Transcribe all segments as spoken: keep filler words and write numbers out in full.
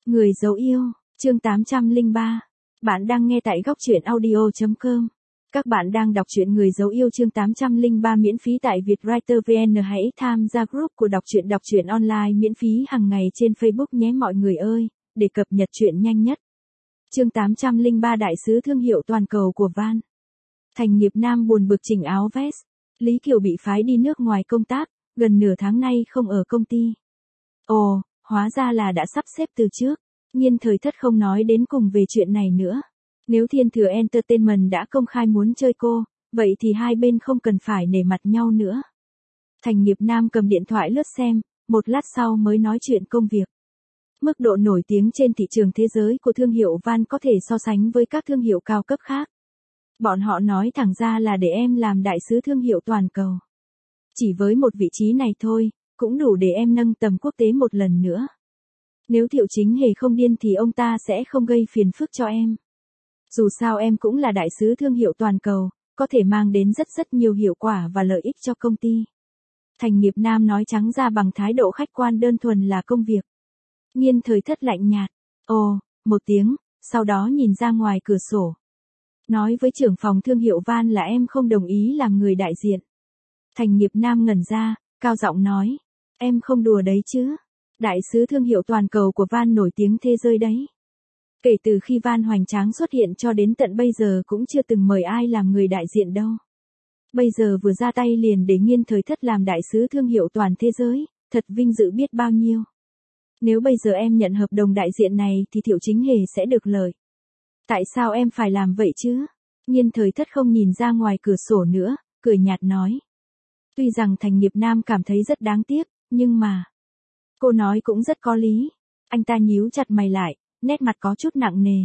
Người dấu yêu, chương tám trăm lẻ ba. Bạn đang nghe tại góc truyện audio chấm com. Các bạn đang đọc truyện Người dấu yêu chương tám trăm lẻ ba miễn phí tại Vietwriter vê en. Hãy tham gia group của đọc truyện đọc truyện online miễn phí hàng ngày trên Facebook nhé mọi người ơi, để cập nhật truyện nhanh nhất. Chương tám trăm lẻ ba Đại sứ thương hiệu toàn cầu của Van. Thành nghiệp nam buồn bực chỉnh áo vest. Lý Kiều bị phái đi nước ngoài công tác, gần nửa tháng nay không ở công ty. Ồ, hóa ra là đã sắp xếp từ trước. Nhiên Thời Thất không nói đến cùng về chuyện này nữa. Nếu Thiên Thừa Entertainment đã công khai muốn chơi cô, vậy thì hai bên không cần phải nể mặt nhau nữa. Thành nghiệp nam cầm điện thoại lướt xem, một lát sau mới nói chuyện công việc. Mức độ nổi tiếng trên thị trường thế giới của thương hiệu Van có thể so sánh với các thương hiệu cao cấp khác. Bọn họ nói thẳng ra là để em làm đại sứ thương hiệu toàn cầu. Chỉ với một vị trí này thôi, cũng đủ để em nâng tầm quốc tế một lần nữa. Nếu Thiệu Chính Hề không điên thì ông ta sẽ không gây phiền phức cho em. Dù sao em cũng là đại sứ thương hiệu toàn cầu, có thể mang đến rất rất nhiều hiệu quả và lợi ích cho công ty. Thành nghiệp nam nói trắng ra bằng thái độ khách quan đơn thuần là công việc. Nhiên Thời Thất lạnh nhạt. Ồ, một tiếng, sau đó nhìn ra ngoài cửa sổ. Nói với trưởng phòng thương hiệu Van là em không đồng ý làm người đại diện. Thành nghiệp nam ngẩn ra, cao giọng nói. Em không đùa đấy chứ. Đại sứ thương hiệu toàn cầu của Van nổi tiếng thế giới đấy. Kể từ khi Van hoành tráng xuất hiện cho đến tận bây giờ cũng chưa từng mời ai làm người đại diện đâu. Bây giờ vừa ra tay liền để Nhiên Thời Thất làm đại sứ thương hiệu toàn thế giới, thật vinh dự biết bao nhiêu. Nếu bây giờ em nhận hợp đồng đại diện này thì Thiệu Chính Hề sẽ được lợi. Tại sao em phải làm vậy chứ? Nhiên Thời Thất không nhìn ra ngoài cửa sổ nữa, cười nhạt nói. Tuy rằng Thành nghiệp nam cảm thấy rất đáng tiếc, nhưng mà... Cô nói cũng rất có lý. Anh ta nhíu chặt mày lại, nét mặt có chút nặng nề.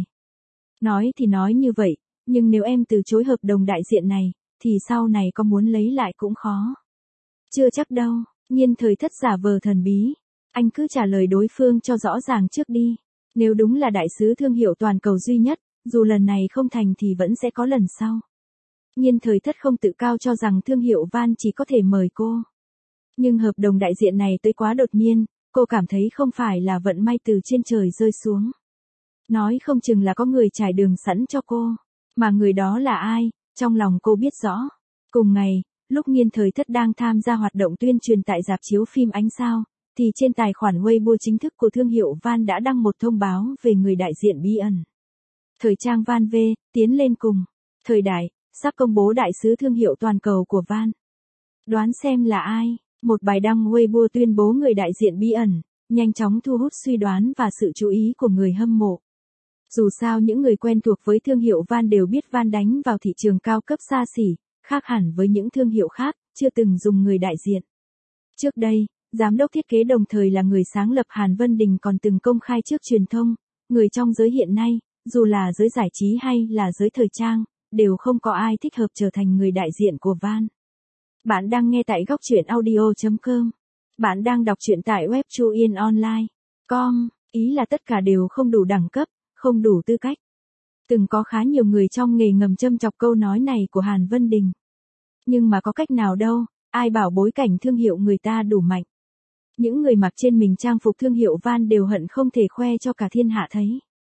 Nói thì nói như vậy, nhưng nếu em từ chối hợp đồng đại diện này, thì sau này có muốn lấy lại cũng khó. Chưa chắc đâu, Nhiên Thời Thất giả vờ thần bí. Anh cứ trả lời đối phương cho rõ ràng trước đi. Nếu đúng là đại sứ thương hiệu toàn cầu duy nhất, dù lần này không thành thì vẫn sẽ có lần sau. Nhiên Thời Thất không tự cao cho rằng thương hiệu Van chỉ có thể mời cô. Nhưng hợp đồng đại diện này tới quá đột nhiên, cô cảm thấy không phải là vận may từ trên trời rơi xuống. Nói không chừng là có người trải đường sẵn cho cô. Mà người đó là ai, trong lòng cô biết rõ. Cùng ngày, lúc Nhiên Thời Thất đang tham gia hoạt động tuyên truyền tại rạp chiếu phim Ánh Sao, thì trên tài khoản Weibo chính thức của thương hiệu Van đã đăng một thông báo về người đại diện bí ẩn. Thời trang Van V, tiến lên cùng. Thời đại, sắp công bố đại sứ thương hiệu toàn cầu của Van. Đoán xem là ai? Một bài đăng Weibo tuyên bố người đại diện bí ẩn, nhanh chóng thu hút suy đoán và sự chú ý của người hâm mộ. Dù sao những người quen thuộc với thương hiệu Van đều biết Van đánh vào thị trường cao cấp xa xỉ, khác hẳn với những thương hiệu khác, chưa từng dùng người đại diện. Trước đây, giám đốc thiết kế đồng thời là người sáng lập Hàn Vân Đình còn từng công khai trước truyền thông, người trong giới hiện nay, dù là giới giải trí hay là giới thời trang, đều không có ai thích hợp trở thành người đại diện của Van. Bạn đang nghe tại góc truyện audio chấm com. Bạn đang đọc truyện tại web chuyenonline chấm com. Ý là tất cả đều không đủ đẳng cấp, không đủ tư cách. Từng có khá nhiều người trong nghề ngầm châm chọc câu nói này của Hàn Vân Đình. Nhưng mà có cách nào đâu, ai bảo bối cảnh thương hiệu người ta đủ mạnh. Những người mặc trên mình trang phục thương hiệu Van đều hận không thể khoe cho cả thiên hạ thấy.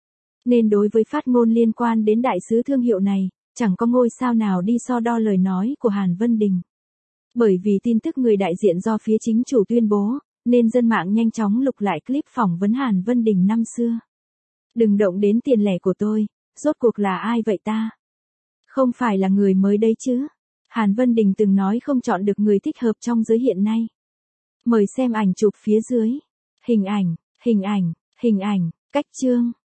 Nên đối với phát ngôn liên quan đến đại sứ thương hiệu này, chẳng có ngôi sao nào đi so đo lời nói của Hàn Vân Đình. Bởi vì tin tức người đại diện do phía chính chủ tuyên bố, nên dân mạng nhanh chóng lục lại clip phỏng vấn Hàn Vân Đình năm xưa. Đừng động đến tiền lẻ của tôi, rốt cuộc là ai vậy ta? Không phải là người mới đấy chứ? Hàn Vân Đình từng nói không chọn được người thích hợp trong giới hiện nay. Mời xem ảnh chụp phía dưới. Hình ảnh, hình ảnh, hình ảnh, cách chương.